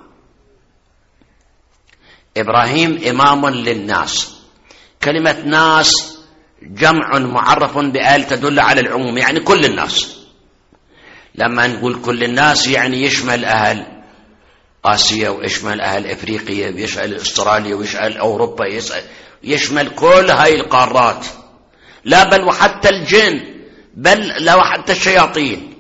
إبراهيم إمام للناس. كلمة ناس جمع معرف بآل تدل على العموم، يعني كل الناس. لما نقول كل الناس يعني يشمل أهل آسيا ويشمل أهل إفريقيا ويشمل أستراليا ويشمل أوروبا، يشمل كل هاي القارات، لا بل وحتى الجن، بل لو حتى الشياطين.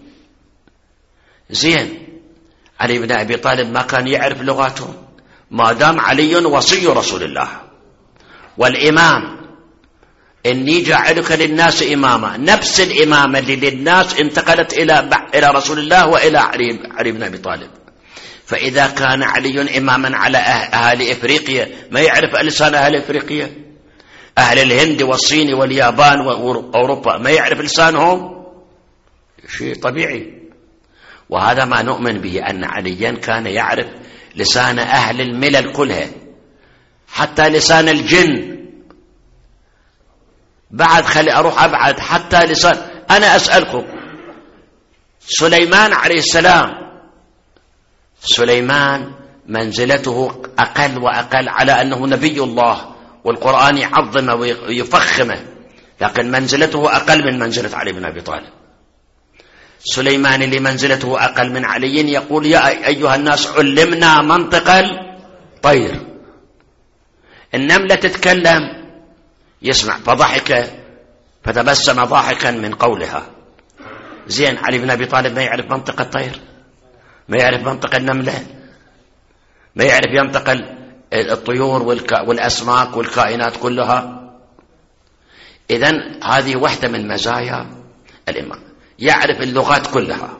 زين، علي بن أبي طالب ما كان يعرف لغاتهم، ما دام علي وصي رسول الله والإمام. إني جاعلك للناس إماما، نفس الإمامة اللي للناس انتقلت إلى رسول الله وإلى علي بن أبي طالب. فإذا كان علي إماما على أهل إفريقيا، ما يعرف لسان أهل إفريقيا؟ أهل الهند والصين واليابان وأوروبا ما يعرف لسانهم؟ شيء طبيعي. وهذا ما نؤمن به، أن عليا كان يعرف لسان أهل الملل كلها، حتى لسان الجن. بعد خلي أروح أبعد، حتى لسان. أنا أسألكم، سليمان عليه السلام، سليمان منزلته أقل وأقل على أنه نبي الله والقرآن يعظمه ويفخمه، لكن منزلته أقل من منزلة علي بن أبي طالب. سليمان اللي منزلته أقل من علي يقول يا أيها الناس علمنا منطق الطير. النملة تتكلم، يسمع فضحك فتبسم ضاحكا من قولها. زين، علي بن أبي طالب ما يعرف منطق الطير، ما يعرف منطق النملة، ما يعرف ينطق الطيور والأسماك والكائنات كلها. إذن هذه واحدة من مزايا الإمام، يعرف اللغات كلها،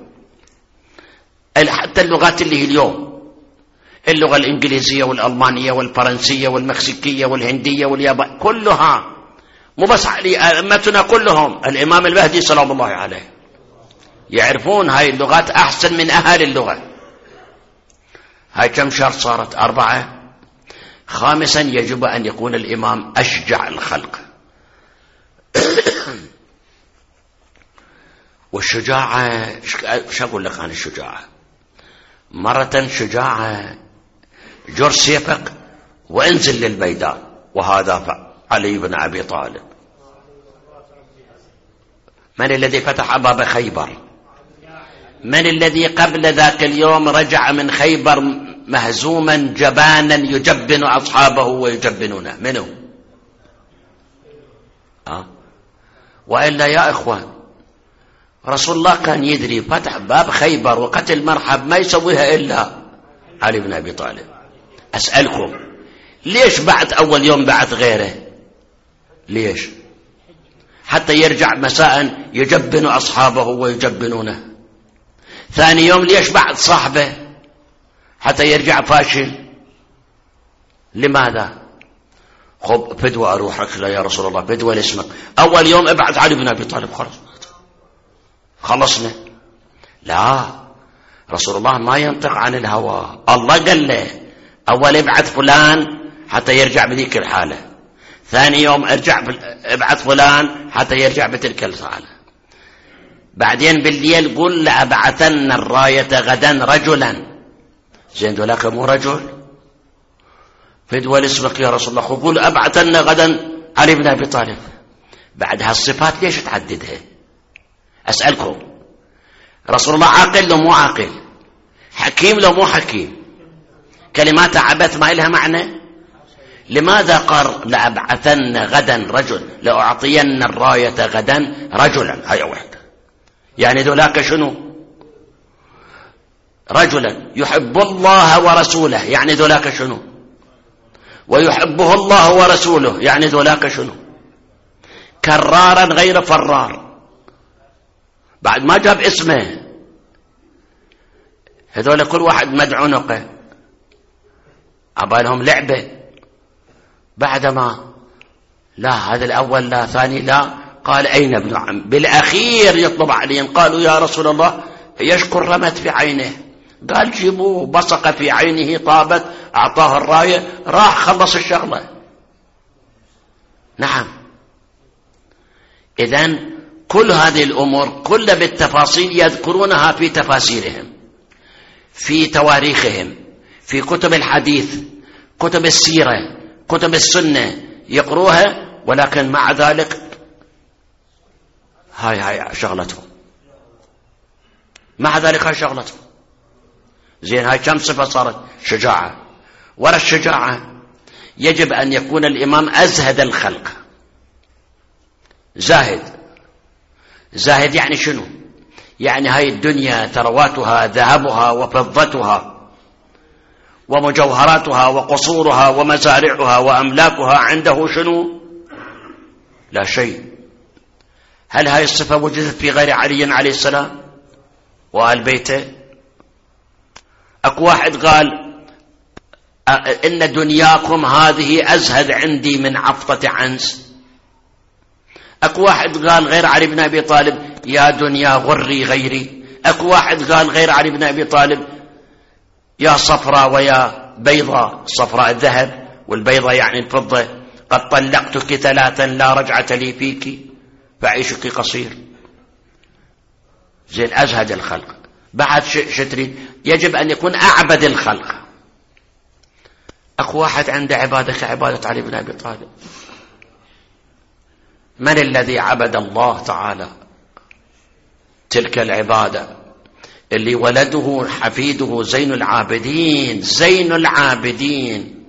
حتى اللغات اللي هي اليوم، اللغة الإنجليزية والألمانية والفرنسية والمكسيكية والهندية واليابان كلها. مو بس أئمتنا كلهم، الإمام المهدي سلام الله عليه يعرفون هاي اللغات أحسن من أهل اللغة. هاي كم شرط صارت؟ 4. خامسا، يجب أن يكون الإمام أشجع الخلق. والشجاعة، شو أقول لك عن الشجاعة؟ مرة شجاعة جر سيفك وانزل للميدان، وهذا علي بن أبي طالب. من الذي فتح أبواب خيبر؟ من الذي قبل ذاك اليوم رجع من خيبر مهزوما جبانا يجبن أصحابه ويجبنونه؟ منه؟ وإلا يا إخوان، رسول الله كان يدري فتح باب خيبر وقتل مرحب ما يسويها إلا علي بن أبي طالب. أسألكم، ليش بعد أول يوم بعد غيره؟ ليش؟ حتى يرجع مساء يجبن أصحابه ويجبنونه. ثاني يوم ليش بعد صاحبه؟ حتى يرجع فاشل. لماذا؟ خب فدوى أروحك، لا يا رسول الله فدوى لاسمك. أول يوم ابعث علي بن أبي طالب، خلصنا. لا، رسول الله ما ينطق عن الهوى، الله قال له أول ابعث فلان حتى يرجع بذيك الحالة، ثاني يوم ابعث فلان حتى يرجع بتلك الحالة، بعدين بالليل قل لأبعثن الراية غدا رجلا. زين، ذولاك مو رجل؟ فدوى لاسمك يا رسول الله، قل أبعثن غدا علي بن أبي طالب. بعد هالصفات ليش تعددها؟ أسألكم، رسول الله عاقل لو مو عاقل؟ حكيم لو مو حكيم؟ كلمات عبث ما إلها معنى؟ لماذا قال لأبعثن غدا رجل، لأعطين الراية غدا رجلا؟ هيا واحدة. يعني ذولاك شنو؟ رجلا يحب الله ورسوله، يعني ذولاك شنو؟ ويحبه الله ورسوله، يعني ذولاك شنو؟ كرارا غير فرار، بعد ما جاب اسمه. هذول كل واحد مدعنقه، عبالهم لعبة. بعدما لا هذا الأول لا ثاني لا، قال أين ابن عم؟ بالأخير يطلب عليهم، قالوا يا رسول الله يشكر رمت في عينه، قال جيبوه، بصق في عينه طابت، أعطاه الراية، راح خلص الشغلة. نعم. إذن كل هذه الأمور كلها بالتفاصيل يذكرونها في تفاسيرهم، في تواريخهم، في كتب الحديث، كتب السيرة، كتب السنة يقروها، ولكن مع ذلك هاي شغلتهم، مع ذلك هاي شغلتهم. زين، هاي كم صفة صارت؟ شجاعة. وراء الشجاعة يجب أن يكون الإمام أزهد الخلق، زاهد. زاهد يعني شنو؟ يعني هاي الدنيا ثرواتها ذهبها وفضتها ومجوهراتها وقصورها ومزارعها وأملاكها عنده شنو؟ لا شيء. هل هاي الصفة وجدت في غير علي عليه السلام وآل بيته؟ أكو واحد قال إن دنياكم هذه أزهد عندي من عفطة عنز. أكو واحد قال غير علي بن أبي طالب يا دنيا غري غيري. أكو واحد قال غير علي بن أبي طالب يا صفراء ويا بيضاء، صفراء الذهب والبيضاء يعني الفضة، قد طلقتك 3 لا رجعة لي فيك فعيشك قصير. زين، أزهد الخلق. بعد شتريد يجب أن يكون أعبد الخلق. أكو واحد عنده عبادة كعبادة علي بن أبي طالب. من الذي عبد الله تعالى تلك العبادة اللي ولده حفيده زين العابدين، زين العابدين،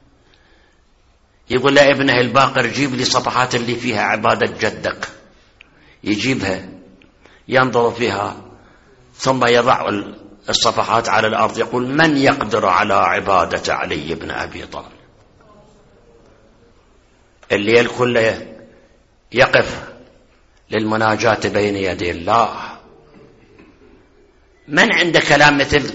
يقول لابنه الباقر جيب لي صفحات اللي فيها عبادة جدك، يجيبها ينظر فيها ثم يضع الصفحات على الأرض، يقول من يقدر على عبادة علي بن أبي طالب؟ الليل كله يقف للمناجاة بين يدي الله. من عنده كلام مثل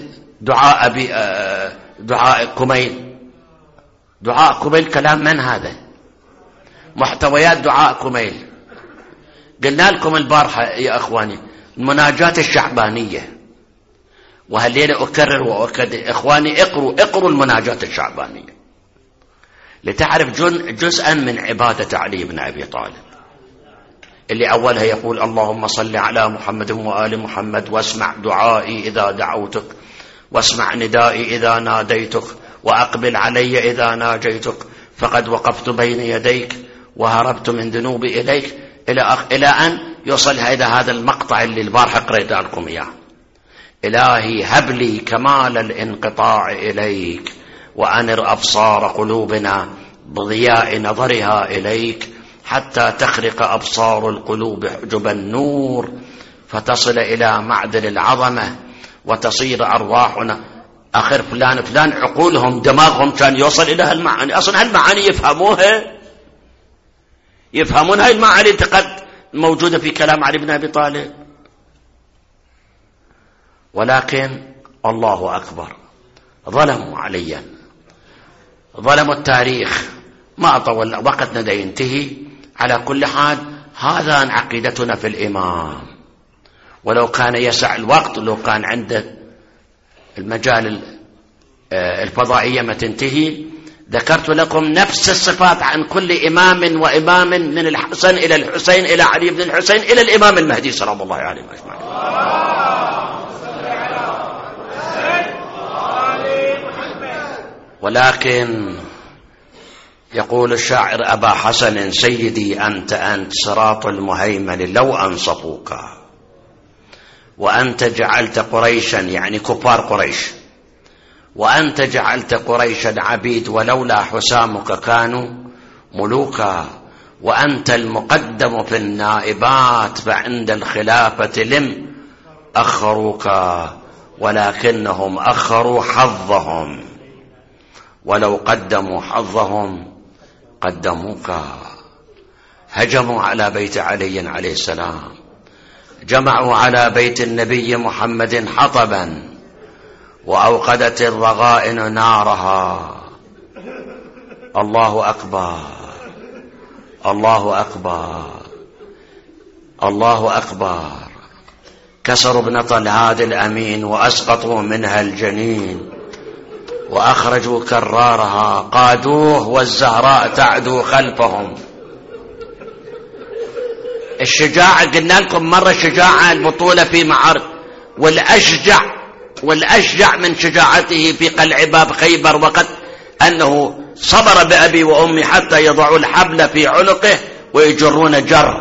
دعاء كميل؟ دعاء كميل كلام من هذا؟ محتويات دعاء كميل. قلنا لكم البارحة يا أخواني المناجاة الشعبانية، وهالليلة أكرر وأكد إخواني اقروا المناجاة الشعبانية لتعرف جزءا من عبادة علي بن أبي طالب، اللي أولها يقول اللهم صل على محمد وآل محمد، واسمع دعائي إذا دعوتك، واسمع ندائي إذا ناديتك، وأقبل علي إذا ناجيتك، فقد وقفت بين يديك وهربت من ذنوبي إليك، إلى أن يوصل إلى هذا المقطع اللي البارحة قريت لكم إياه. إلهي هب لي كمال الانقطاع إليك، وأنر أبصار قلوبنا بضياء نظرها إليك، حتى تخرق أبصار القلوب حجب النور، فتصل إلى معدن العظمة، وتصير أرواحنا. آخر فلان فلان عقولهم دماغهم كان يوصل إلى هالمعاني، أصلا هالمعاني يفهمون هاي المعاني قد موجودة في كلام علي بن أبي طالب. ولكن الله أكبر، ظلموا عليا، ظلموا التاريخ. ما طول وقتنا دا ينتهي. على كل حال هذا عقيدتنا في الإمام، ولو كان يسع الوقت، لو كان عنده المجال الفضائية ما تنتهي، ذكرت لكم نفس الصفات عن كل إمام وإمام، من الحسن إلى الحسين إلى علي بن الحسين إلى الإمام المهدي سلام الله عليه أجمعين. ولكن يقول الشاعر أبا حسن سيدي أنت صراط المهيمن لو أنصفوك، وأنت جعلت قريشا يعني كفار قريش، وأنت جعلت قريشا عبيد، ولولا حسامك كانوا ملوكا، وأنت المقدم في النائبات، فعند الخلافة لم أخروك، ولكنهم أخروا حظهم، ولو قدموا حظهم قدموك. هجموا على بيت علي عليه السلام، جمعوا على بيت النبي محمد حطبا، وأوقدت الرغائن نارها. الله أكبر، الله أكبر، الله أكبر. كسروا ابنة الهادي الأمين وأسقطوا منها الجنين وأخرجوا كرارها، قادوه والزهراء تعدو خلفهم. الشجاعة قلنا لكم مرة، شجاعة البطولة في معارك، والأشجع من شجاعته في قلع باب خيبر وقت أنه صبر بأبي وأمي حتى يضعوا الحبل في عنقه ويجرون جر.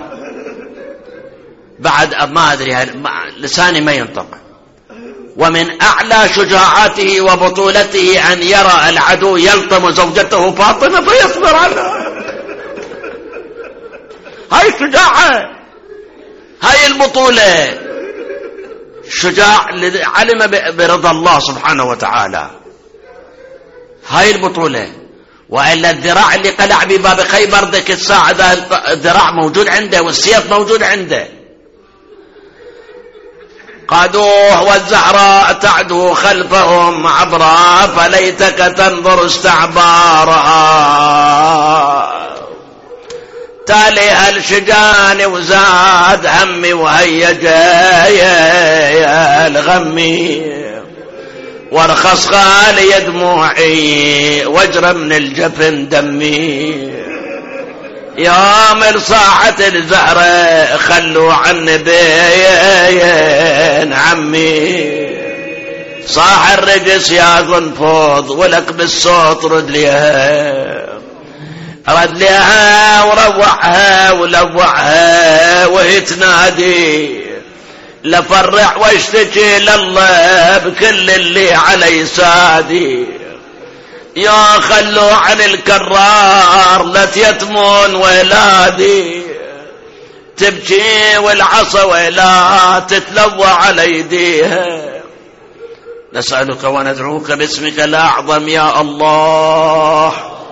بعد ما أدري لساني ما ينطق. ومن أعلى شجاعته وبطولته أن يرى العدو يلطم زوجته فاطمة فيصبر عنها. هاي شجاعة، هاي البطولة. شجاع علم برضا الله سبحانه وتعالى. هاي البطولة. وإلا الذراع اللي قلع بباب خيبر ذيك الساعة الذراع موجود عنده والسيف موجود عنده. قادوه والزهراء تعدو خلفهم عبرا، فليتك تنظر استعبارها. تاليها الشجان وزاد همي وهيج الغمي، وارخص غالي دموعي واجرى من الجفن دمي. يا مرصاعة الزهرة خلوا عن بين عمي، صاح الرجس يا غنفوض ولك بالصوت رد ليها وروعها ولوعها وهي تنادي، لفرح واشتكي لله بكل اللي علي سادي. يا خلوا عن الكرار لا يتمون ولادي، تبكي والعصا ولا تتلوى على ايديها. نسألك وندعوك باسمك الأعظم يا الله،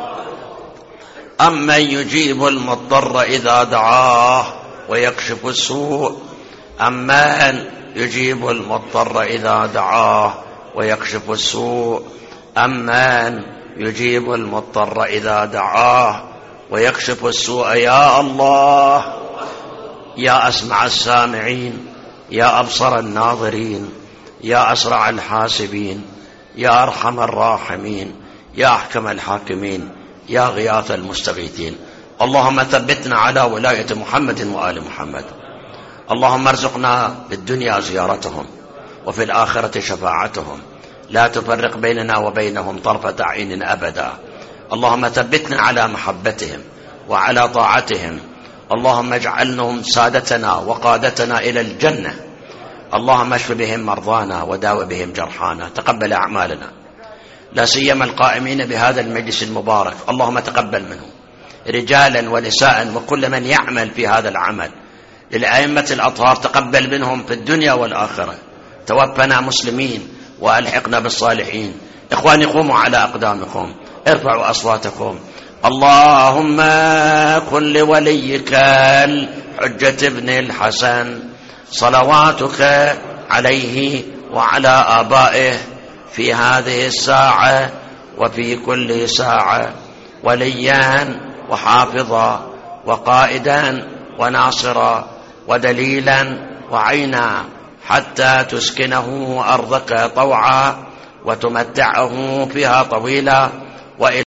أمن يجيب المضطر إذا دعاه ويكشف السوء، أمن يجيب المضطر إذا دعاه ويكشف السوء، أمن يجيب المضطر إذا دعاه ويكشف السوء. يا الله، يا أسمع السامعين، يا أبصر الناظرين، يا أسرع الحاسبين، يا أرحم الراحمين، يا أحكم الحاكمين، يا غياث المستغيثين. اللهم ثبتنا على ولاية محمد وآل محمد. اللهم ارزقنا في الدنيا زيارتهم وفي الآخرة شفاعتهم، لا تفرق بيننا وبينهم طرفة عين أبدا. اللهم ثبتنا على محبتهم وعلى طاعتهم. اللهم اجعلهم سادتنا وقادتنا إلى الجنة. اللهم اشف بهم مرضانا وداو بهم جرحانا. تقبل أعمالنا، لا سيما القائمين بهذا المجلس المبارك. اللهم تقبل منهم رجالا ونساء وكل من يعمل في هذا العمل. للأئمة الأطهار تقبل منهم في الدنيا والآخرة. توفنا مسلمين وألحقنا بالصالحين. إخواني قوموا على أقدامكم، ارفعوا أصواتكم. اللهم كن لوليك الحجة ابن الحسن صلواتك عليه وعلى آبائه في هذه الساعة وفي كل ساعة وليا وحافظا وقائدا وناصرا ودليلا وعينا، حتى تسكنه أرضك طوعا وتمتعه فيها طويلا.